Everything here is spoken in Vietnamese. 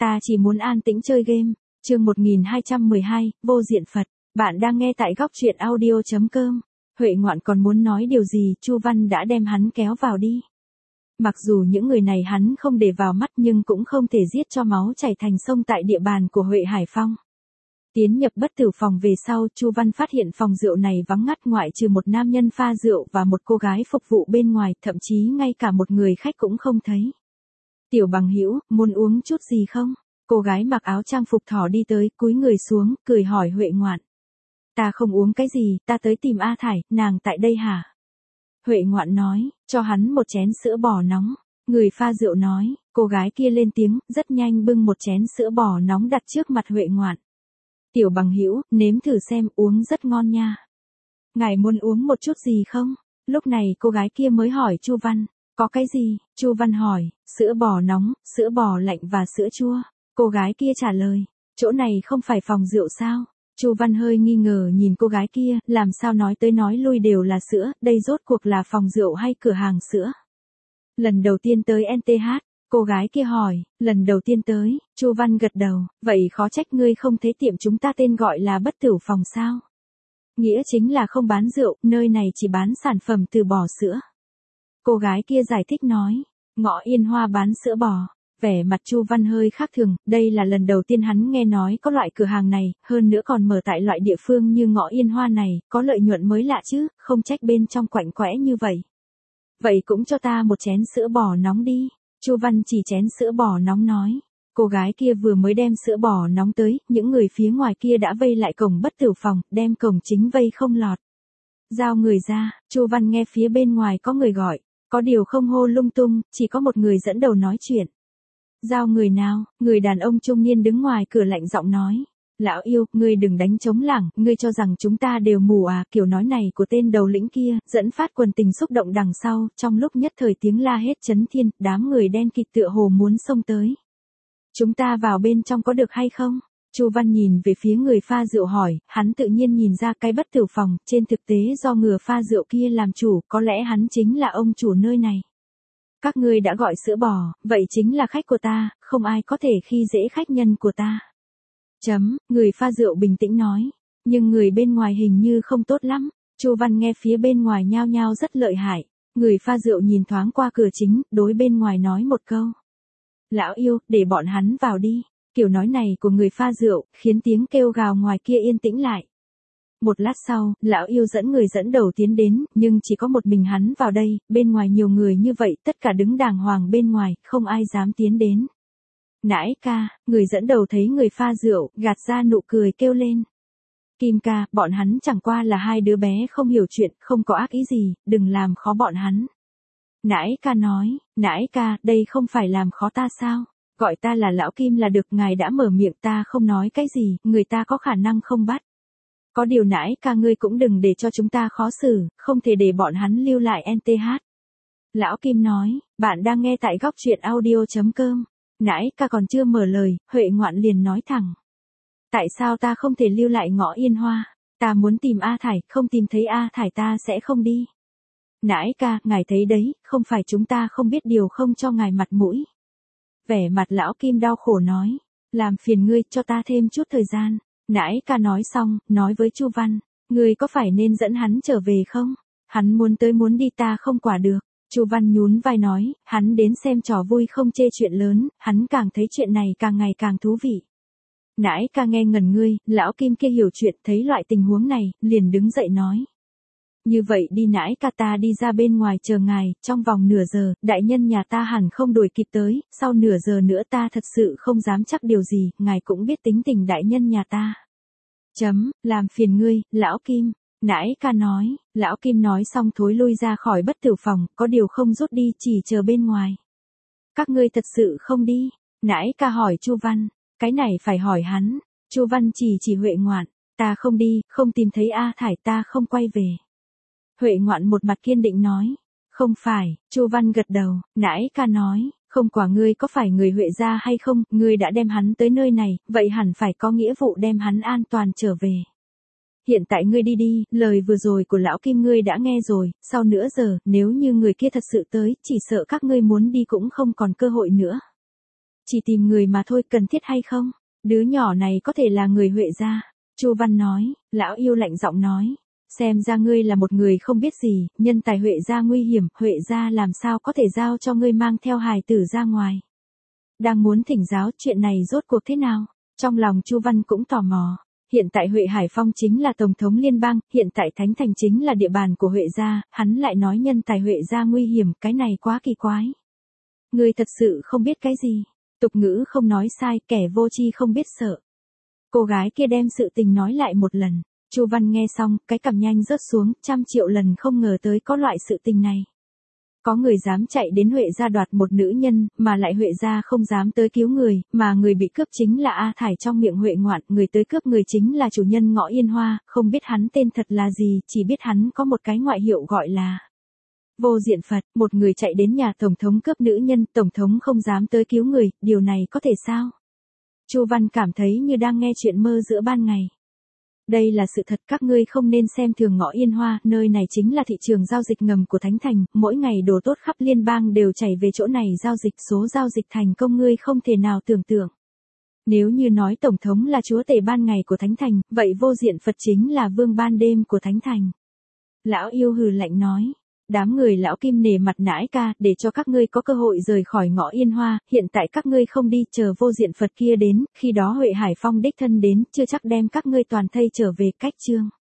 Ta chỉ muốn an tĩnh chơi game. Chương 1212, vô diện Phật. Bạn đang nghe tại góc truyện audio.com. Huệ Ngoạn còn muốn nói điều gì, Chu Văn đã đem hắn kéo vào đi. Mặc dù những người này hắn không để vào mắt nhưng cũng không thể giết cho máu chảy thành sông tại địa bàn của Huệ Hải Phong. Tiến nhập bất tử phòng về sau, Chu Văn phát hiện phòng rượu này vắng ngắt ngoại trừ một nam nhân pha rượu và một cô gái phục vụ bên ngoài, thậm chí ngay cả một người khách cũng không thấy. Tiểu Bằng Hữu, muốn uống chút gì không? Cô gái mặc áo trang phục thỏ đi tới, cúi người xuống, cười hỏi Huệ Ngoạn. Ta không uống cái gì, ta tới tìm A Thải, nàng tại đây hả? Huệ Ngoạn nói, cho hắn một chén sữa bò nóng. Người pha rượu nói, cô gái kia lên tiếng, rất nhanh bưng một chén sữa bò nóng đặt trước mặt Huệ Ngoạn. Tiểu Bằng Hữu, nếm thử xem, uống rất ngon nha. Ngài muốn uống một chút gì không? Lúc này cô gái kia mới hỏi Chu Văn, có cái gì? Chu Văn hỏi, sữa bò nóng, sữa bò lạnh và sữa chua. Cô gái kia trả lời, chỗ này không phải phòng rượu sao? Chu Văn hơi nghi ngờ nhìn cô gái kia, làm sao nói tới nói lui đều là sữa, đây rốt cuộc là phòng rượu hay cửa hàng sữa? Lần đầu tiên tới NTH, cô gái kia hỏi, lần đầu tiên tới, Chu Văn gật đầu, vậy khó trách ngươi không thấy tiệm chúng ta tên gọi là bất tử phòng sao? Nghĩa chính là không bán rượu, nơi này chỉ bán sản phẩm từ bò sữa. Cô gái kia giải thích nói, Ngõ Yên Hoa bán sữa bò. Vẻ mặt Chu Văn hơi khác thường, đây là lần đầu tiên hắn nghe nói có loại cửa hàng này, hơn nữa còn mở tại loại địa phương như Ngõ Yên Hoa này, có lợi nhuận mới lạ chứ, không trách bên trong quạnh quẽ như vậy. Vậy cũng cho ta một chén sữa bò nóng đi. Chu Văn chỉ chén sữa bò nóng nói. Cô gái kia vừa mới đem sữa bò nóng tới, những người phía ngoài kia đã vây lại cổng bất tử phòng, đem cổng chính vây không lọt. Giao người ra, Chu Văn nghe phía bên ngoài có người gọi, có điều không hô lung tung, chỉ có một người dẫn đầu nói chuyện. Giao người nào? Người đàn ông trung niên đứng ngoài cửa lạnh giọng nói. Lão yêu, ngươi đừng đánh trống lảng, ngươi cho rằng chúng ta đều mù à? Kiểu nói này của tên đầu lĩnh kia, dẫn phát quần tình xúc động đằng sau, trong lúc nhất thời tiếng la hét chấn thiên, đám người đen kịt tựa hồ muốn xông tới. Chúng ta vào bên trong có được hay không? Chu Văn nhìn về phía người pha rượu hỏi, hắn tự nhiên nhìn ra cái bất tử phòng, trên thực tế do người pha rượu kia làm chủ, có lẽ hắn chính là ông chủ nơi này. Các ngươi đã gọi sữa bò, vậy chính là khách của ta, không ai có thể khi dễ khách nhân của ta. Người pha rượu bình tĩnh nói, nhưng người bên ngoài hình như không tốt lắm. Chu Văn nghe phía bên ngoài nhao nhao rất lợi hại. Người pha rượu nhìn thoáng qua cửa chính, đối bên ngoài nói một câu. Lão yêu, để bọn hắn vào đi. Kiểu nói này của người pha rượu, khiến tiếng kêu gào ngoài kia yên tĩnh lại. Một lát sau, lão yêu dẫn người dẫn đầu tiến đến, nhưng chỉ có một mình hắn vào đây, bên ngoài nhiều người như vậy, tất cả đứng đàng hoàng bên ngoài, không ai dám tiến đến. Nãi ca, người dẫn đầu thấy người pha rượu, gạt ra nụ cười kêu lên. Kim ca, bọn hắn chẳng qua là hai đứa bé không hiểu chuyện, không có ác ý gì, đừng làm khó bọn hắn. Nãi ca nói, nãi ca, đây không phải làm khó ta sao? Gọi ta là lão Kim là được, ngài đã mở miệng, ta không nói cái gì, người ta có khả năng không bắt. Có điều nãi ca ngươi cũng đừng để cho chúng ta khó xử, không thể để bọn hắn lưu lại NTH. Lão Kim nói, bạn đang nghe tại góc truyện audio.com. Nãi ca còn chưa mở lời, Huệ Ngoạn liền nói thẳng. Tại sao ta không thể lưu lại Ngõ Yên Hoa? Ta muốn tìm A Thải, không tìm thấy A Thải ta sẽ không đi. Nãi ca, ngài thấy đấy, không phải chúng ta không biết điều không cho ngài mặt mũi. Vẻ mặt lão Kim đau khổ nói, làm phiền ngươi cho ta thêm chút thời gian. Nãi ca nói xong, nói với Chu Văn, ngươi có phải nên dẫn hắn trở về không? Hắn muốn tới muốn đi ta không quả được. Chu Văn nhún vai nói, hắn đến xem trò vui không chê chuyện lớn, hắn càng thấy chuyện này càng ngày càng thú vị. Nãi ca nghe ngẩn ngươi, lão Kim kia hiểu chuyện, thấy loại tình huống này, liền đứng dậy nói. Như vậy đi nãi ca, ta đi ra bên ngoài chờ ngài, trong vòng nửa giờ, đại nhân nhà ta hẳn không đuổi kịp tới, sau nửa giờ nữa ta thật sự không dám chắc điều gì, ngài cũng biết tính tình đại nhân nhà ta. Làm phiền ngươi, lão Kim. Nãi ca nói, lão Kim nói xong thối lui ra khỏi bất tử phòng, có điều không rút đi, chỉ chờ bên ngoài. Các ngươi thật sự không đi? Nãi ca hỏi Chu Văn, cái này phải hỏi hắn. Chu Văn chỉ Huệ Ngoạn, ta không đi, không tìm thấy A Thải ta không quay về. Huệ Ngoạn một mặt kiên định nói, không phải. Chu Văn gật đầu, nãi ca nói, không quả ngươi có phải người Huệ gia hay không, ngươi đã đem hắn tới nơi này, vậy hẳn phải có nghĩa vụ đem hắn an toàn trở về. Hiện tại ngươi đi đi, lời vừa rồi của lão Kim ngươi đã nghe rồi, sau nửa giờ, nếu như người kia thật sự tới, chỉ sợ các ngươi muốn đi cũng không còn cơ hội nữa. Chỉ tìm người mà thôi, cần thiết hay không? Đứa nhỏ này có thể là người Huệ gia. Chu Văn nói, lão yêu lạnh giọng nói. Xem ra ngươi là một người không biết gì, nhân tài Huệ gia nguy hiểm, Huệ gia làm sao có thể giao cho ngươi mang theo hài tử ra ngoài. Đang muốn thỉnh giáo chuyện này rốt cuộc thế nào? Trong lòng Chu Văn cũng tò mò. Hiện tại Huệ Hải Phong chính là tổng thống liên bang, hiện tại Thánh Thành chính là địa bàn của Huệ gia, hắn lại nói nhân tài Huệ gia nguy hiểm, cái này quá kỳ quái. Ngươi thật sự không biết cái gì. Tục ngữ không nói sai, kẻ vô tri không biết sợ. Cô gái kia đem sự tình nói lại một lần. Chu Văn nghe xong, cái cằm nhanh rớt xuống, 100 triệu lần không ngờ tới có loại sự tình này. Có người dám chạy đến Huệ gia đoạt một nữ nhân, mà lại Huệ gia không dám tới cứu người, mà người bị cướp chính là A Thải trong miệng Huệ Ngoạn, người tới cướp người chính là chủ nhân Ngõ Yên Hoa, không biết hắn tên thật là gì, chỉ biết hắn có một cái ngoại hiệu gọi là Vô Diện Phật. Một người chạy đến nhà tổng thống cướp nữ nhân, tổng thống không dám tới cứu người, điều này có thể sao? Chu Văn cảm thấy như đang nghe chuyện mơ giữa ban ngày. Đây là sự thật, các ngươi không nên xem thường Ngõ Yên Hoa, nơi này chính là thị trường giao dịch ngầm của Thánh Thành, mỗi ngày đồ tốt khắp liên bang đều chảy về chỗ này giao dịch, số giao dịch thành công ngươi không thể nào tưởng tượng. Nếu như nói tổng thống là chúa tể ban ngày của Thánh Thành, vậy Vô Diện Phật chính là vương ban đêm của Thánh Thành. Lão yêu hừ lạnh nói. Đám người lão Kim nể mặt nãi ca, để cho các ngươi có cơ hội rời khỏi Ngõ Yên Hoa, hiện tại các ngươi không đi, chờ Vô Diện Phật kia đến, khi đó Huệ Hải Phong đích thân đến, chưa chắc đem các ngươi toàn thây trở về. Cách chương